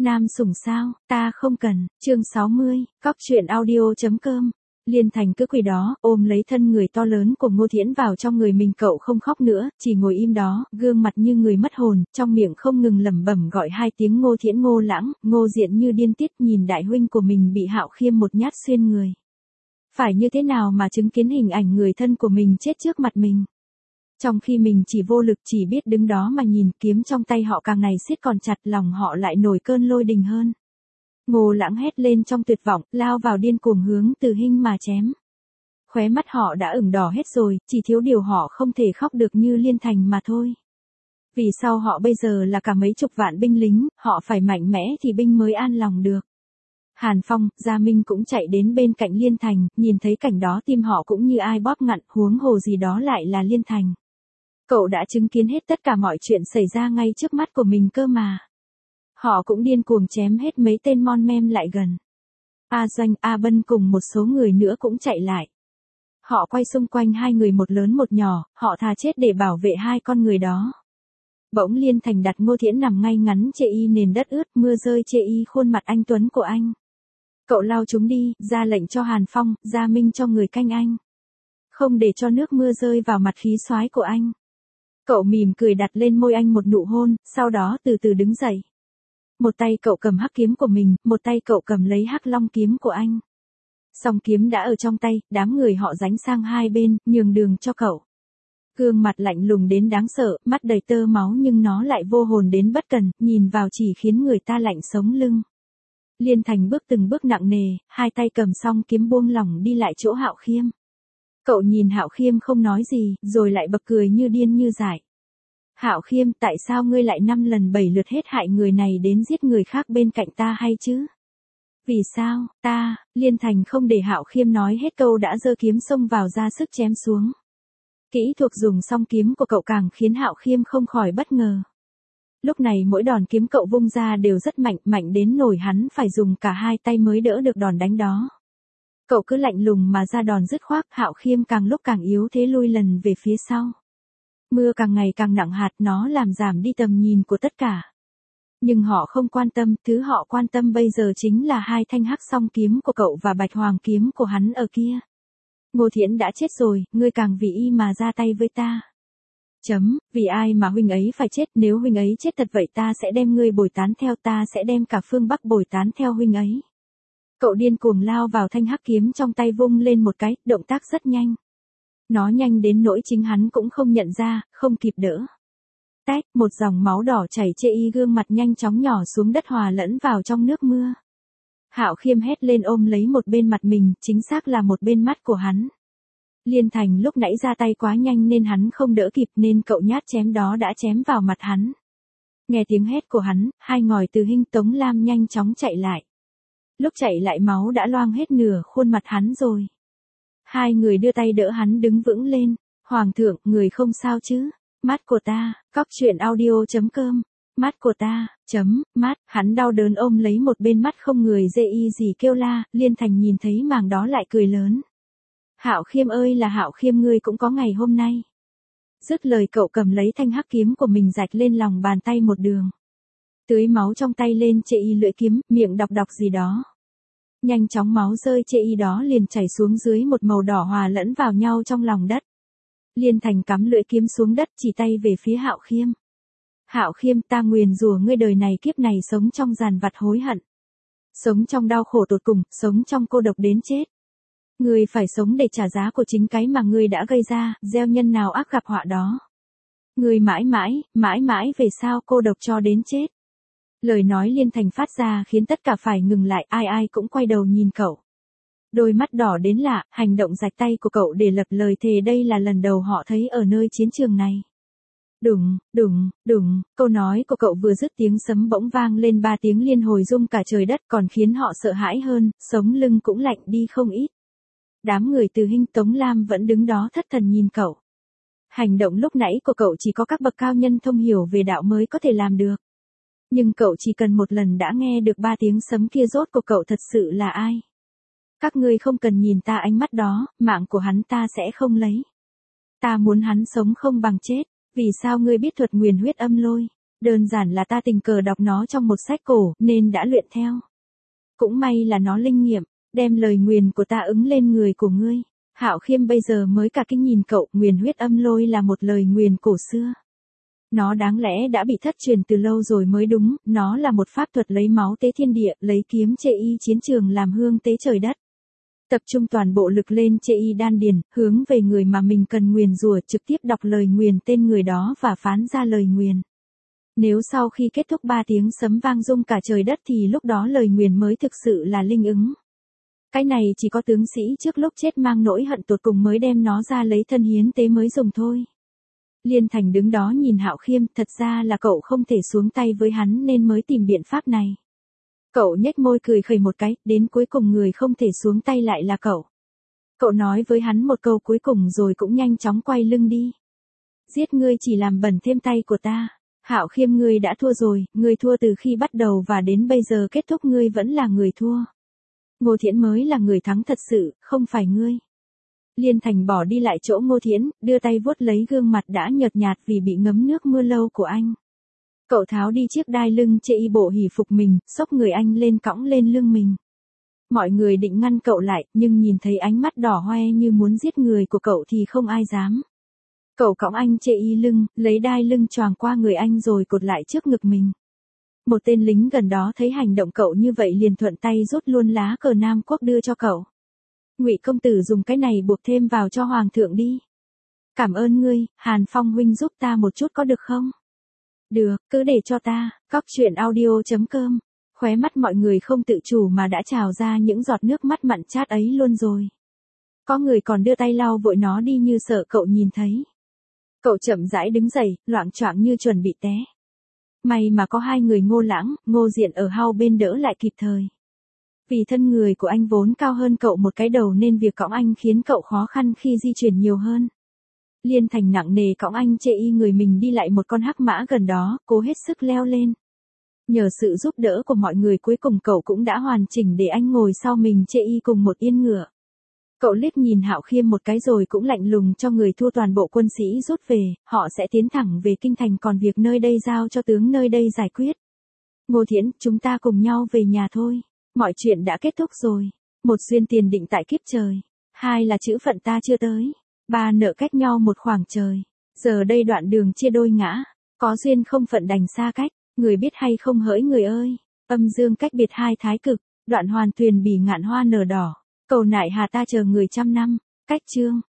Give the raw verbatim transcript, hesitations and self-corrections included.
Nam sủng sao, ta không cần, chương sáu mươi, cóc truyện audio.com. Liên Thành cứ quỳ đó, ôm lấy thân người to lớn của Ngô Thiễn vào trong người mình. Cậu không khóc nữa, chỉ ngồi im đó, gương mặt như người mất hồn, trong miệng không ngừng lẩm bẩm gọi hai tiếng Ngô Thiễn, Ngô Lãng. Ngô Diện như điên tiết nhìn đại huynh của mình bị Hạo Khiêm một nhát xuyên người. Phải như thế nào mà chứng kiến hình ảnh người thân của mình chết trước mặt mình. Trong khi mình chỉ vô lực, chỉ biết đứng đó mà nhìn, kiếm trong tay họ càng ngày siết còn chặt, lòng họ lại nổi cơn lôi đình hơn. Ngô Lãng hét lên trong tuyệt vọng, lao vào điên cuồng hướng Từ Hinh mà chém. Khóe mắt họ đã ửng đỏ hết rồi, chỉ thiếu điều họ không thể khóc được như Liên Thành mà thôi. Vì sao họ bây giờ là cả mấy chục vạn binh lính, họ phải mạnh mẽ thì binh mới an lòng được. Hàn Phong, Gia Minh cũng chạy đến bên cạnh Liên Thành, nhìn thấy cảnh đó tim họ cũng như ai bóp ngặn, huống hồ gì đó lại là Liên Thành. Cậu đã chứng kiến hết tất cả mọi chuyện xảy ra ngay trước mắt của mình cơ mà. Họ cũng điên cuồng chém hết mấy tên mon mem lại gần. A Doanh, A Bân cùng một số người nữa cũng chạy lại. Họ quay xung quanh hai người một lớn một nhỏ, họ thà chết để bảo vệ hai con người đó. Bỗng Liên Thành đặt Ngô Thiễn nằm ngay ngắn chê y nền đất ướt, mưa rơi chê y khuôn mặt anh tuấn của anh. Cậu lau chúng đi, ra lệnh cho Hàn Phong, Gia Minh cho người canh anh. Không để cho nước mưa rơi vào mặt khí soái của anh. Cậu mỉm cười đặt lên môi anh một nụ hôn, sau đó từ từ đứng dậy. Một tay cậu cầm hắc kiếm của mình, một tay cậu cầm lấy hắc long kiếm của anh. Song kiếm đã ở trong tay, đám người họ ránh sang hai bên, nhường đường cho cậu. Gương mặt lạnh lùng đến đáng sợ, mắt đầy tơ máu nhưng nó lại vô hồn đến bất cần, nhìn vào chỉ khiến người ta lạnh sống lưng. Liên Thành bước từng bước nặng nề, hai tay cầm song kiếm buông lỏng đi lại chỗ Hạo Khiêm. Cậu nhìn Hạo Khiêm không nói gì, rồi lại bật cười như điên như dại. Hạo Khiêm, tại sao ngươi lại năm lần bảy lượt hết hại người này đến giết người khác bên cạnh ta hay chứ? Vì sao, ta, Liên Thành không để Hạo Khiêm nói hết câu đã giơ kiếm xông vào ra sức chém xuống. Kỹ thuật dùng song kiếm của cậu càng khiến Hạo Khiêm không khỏi bất ngờ. Lúc này mỗi đòn kiếm cậu vung ra đều rất mạnh, mạnh đến nỗi hắn phải dùng cả hai tay mới đỡ được đòn đánh đó. Cậu cứ lạnh lùng mà ra đòn dứt khoát, Hạo Khiêm càng lúc càng yếu thế lui lần về phía sau. Mưa càng ngày càng nặng hạt, nó làm giảm đi tầm nhìn của tất cả. Nhưng họ không quan tâm, thứ họ quan tâm bây giờ chính là hai thanh hắc song kiếm của cậu và bạch hoàng kiếm của hắn ở kia. Ngô Thiễn đã chết rồi, ngươi càng vì y mà ra tay với ta. Chấm, vì ai mà huynh ấy phải chết, nếu huynh ấy chết thật vậy ta sẽ đem ngươi bồi tán theo, ta sẽ đem cả phương Bắc bồi tán theo huynh ấy. Cậu điên cuồng lao vào thanh hắc kiếm trong tay vung lên một cái, động tác rất nhanh. Nó nhanh đến nỗi chính hắn cũng không nhận ra, không kịp đỡ. Tách, một dòng máu đỏ chảy chê y, gương mặt nhanh chóng nhỏ xuống đất hòa lẫn vào trong nước mưa. Hạo Khiêm hét lên ôm lấy một bên mặt mình, chính xác là một bên mắt của hắn. Liên Thành lúc nãy ra tay quá nhanh nên hắn không đỡ kịp nên cậu nhát chém đó đã chém vào mặt hắn. Nghe tiếng hét của hắn, hai ngòi Từ Hinh, Tống Lam nhanh chóng chạy lại. Lúc chạy lại máu đã loang hết nửa khuôn mặt hắn rồi. Hai người đưa tay đỡ hắn đứng vững lên. Hoàng thượng, người không sao chứ? Mắt của ta, cóc truyện audio.com. Mắt của ta, chấm, mắt, hắn đau đớn ôm lấy một bên mắt không người dê y gì kêu la. Liên Thành nhìn thấy màng đó lại cười lớn. Hạo Khiêm ơi là Hạo Khiêm, ngươi cũng có ngày hôm nay. Dứt lời cậu cầm lấy thanh hắc kiếm của mình rạch lên lòng bàn tay một đường. Tưới máu trong tay lên chê y lưỡi kiếm, miệng đọc đọc gì đó. Nhanh chóng máu rơi chê y đó liền chảy xuống dưới một màu đỏ hòa lẫn vào nhau trong lòng đất. Liên Thành cắm lưỡi kiếm xuống đất chỉ tay về phía Hạo Khiêm. Hạo Khiêm, ta nguyền rủa ngươi đời này kiếp này sống trong giàn vặt hối hận. Sống trong đau khổ tột cùng, sống trong cô độc đến chết. Ngươi phải sống để trả giá của chính cái mà ngươi đã gây ra, gieo nhân nào ác gặp họa đó. Ngươi mãi mãi, mãi mãi về sau cô độc cho đến chết. Lời nói Liên Thành phát ra khiến tất cả phải ngừng lại, ai ai cũng quay đầu nhìn cậu. Đôi mắt đỏ đến lạ, hành động rạch tay của cậu để lập lời thề đây là lần đầu họ thấy ở nơi chiến trường này. Đùng, đùng, đùng, câu nói của cậu vừa dứt tiếng sấm bỗng vang lên ba tiếng liên hồi rung cả trời đất còn khiến họ sợ hãi hơn, sống lưng cũng lạnh đi không ít. Đám người Từ Hinh, Tống Lam vẫn đứng đó thất thần nhìn cậu. Hành động lúc nãy của cậu chỉ có các bậc cao nhân thông hiểu về đạo mới có thể làm được. Nhưng cậu chỉ cần một lần đã nghe được ba tiếng sấm kia, rốt của cậu thật sự là ai? Các ngươi không cần nhìn ta ánh mắt đó, mạng của hắn ta sẽ không lấy. Ta muốn hắn sống không bằng chết. Vì sao ngươi biết thuật nguyền huyết âm lôi? Đơn giản là ta tình cờ đọc nó trong một sách cổ, nên đã luyện theo. Cũng may là nó linh nghiệm, đem lời nguyền của ta ứng lên người của ngươi. Hạo Khiêm bây giờ mới cả kinh nhìn cậu, nguyền huyết âm lôi là một lời nguyền cổ xưa. Nó đáng lẽ đã bị thất truyền từ lâu rồi mới đúng, nó là một pháp thuật lấy máu tế thiên địa, lấy kiếm chê y chiến trường làm hương tế trời đất. Tập trung toàn bộ lực lên chê y đan điền, hướng về người mà mình cần nguyền rủa, trực tiếp đọc lời nguyền tên người đó và phán ra lời nguyền. Nếu sau khi kết thúc ba tiếng sấm vang rung cả trời đất thì lúc đó lời nguyền mới thực sự là linh ứng. Cái này chỉ có tướng sĩ trước lúc chết mang nỗi hận tột cùng mới đem nó ra lấy thân hiến tế mới dùng thôi. Liên Thành đứng đó nhìn Hạo Khiêm, thật ra là cậu không thể xuống tay với hắn nên mới tìm biện pháp này. Cậu nhếch môi cười khẩy một cái, đến cuối cùng người không thể xuống tay lại là cậu. Cậu nói với hắn một câu cuối cùng rồi cũng nhanh chóng quay lưng đi. Giết ngươi chỉ làm bẩn thêm tay của ta. Hạo Khiêm, ngươi đã thua rồi, ngươi thua từ khi bắt đầu và đến bây giờ kết thúc, ngươi vẫn là người thua. Ngô Thiễn mới là người thắng thật sự, không phải ngươi. Liên Thành bỏ đi lại chỗ Ngô Thiễn, đưa tay vuốt lấy gương mặt đã nhợt nhạt vì bị ngấm nước mưa lâu của anh. Cậu tháo đi chiếc đai lưng chê y bộ hỉ phục mình, xốc người anh lên cõng lên lưng mình. Mọi người định ngăn cậu lại, nhưng nhìn thấy ánh mắt đỏ hoe như muốn giết người của cậu thì không ai dám. Cậu cõng anh chê y lưng, lấy đai lưng choàng qua người anh rồi cột lại trước ngực mình. Một tên lính gần đó thấy hành động cậu như vậy liền thuận tay rút luôn lá cờ Nam Quốc đưa cho cậu. Ngụy công tử dùng cái này buộc thêm vào cho hoàng thượng đi. Cảm ơn ngươi, Hàn Phong huynh, giúp ta một chút có được không? Được, cứ để cho ta. Cóc truyện audio chấm com. Khóe mắt mọi người không tự chủ mà đã trào ra những giọt nước mắt mặn chát ấy luôn rồi. Có người còn đưa tay lau vội nó đi như sợ cậu nhìn thấy. Cậu chậm rãi đứng dậy, loạng choạng như chuẩn bị té. May mà có hai người Ngô Lãng, Ngô Diện ở hau bên đỡ lại kịp thời. Vì thân người của anh vốn cao hơn cậu một cái đầu nên việc cõng anh khiến cậu khó khăn khi di chuyển nhiều hơn. Liên Thành nặng nề cõng anh chê y người mình đi lại một con hắc mã gần đó, cố hết sức leo lên. Nhờ sự giúp đỡ của mọi người cuối cùng cậu cũng đã hoàn chỉnh để anh ngồi sau mình chê y cùng một yên ngựa. Cậu liếc nhìn Hạo Khiêm một cái rồi cũng lạnh lùng cho người thua toàn bộ quân sĩ rút về, họ sẽ tiến thẳng về kinh thành, còn việc nơi đây giao cho tướng nơi đây giải quyết. Ngô Thiễn, chúng ta cùng nhau về nhà thôi. Mọi chuyện đã kết thúc rồi. Một, duyên tiền định tại kiếp trời. Hai là chữ phận ta chưa tới. Ba, nợ cách nhau một khoảng trời. Giờ đây đoạn đường chia đôi ngã. Có duyên không phận đành xa cách. Người biết hay không hỡi người ơi. Âm dương cách biệt hai thái cực. Đoạn hoàn tuyền bỉ ngạn hoa nở đỏ. Cầu nại hà ta chờ người trăm năm. Cách chương.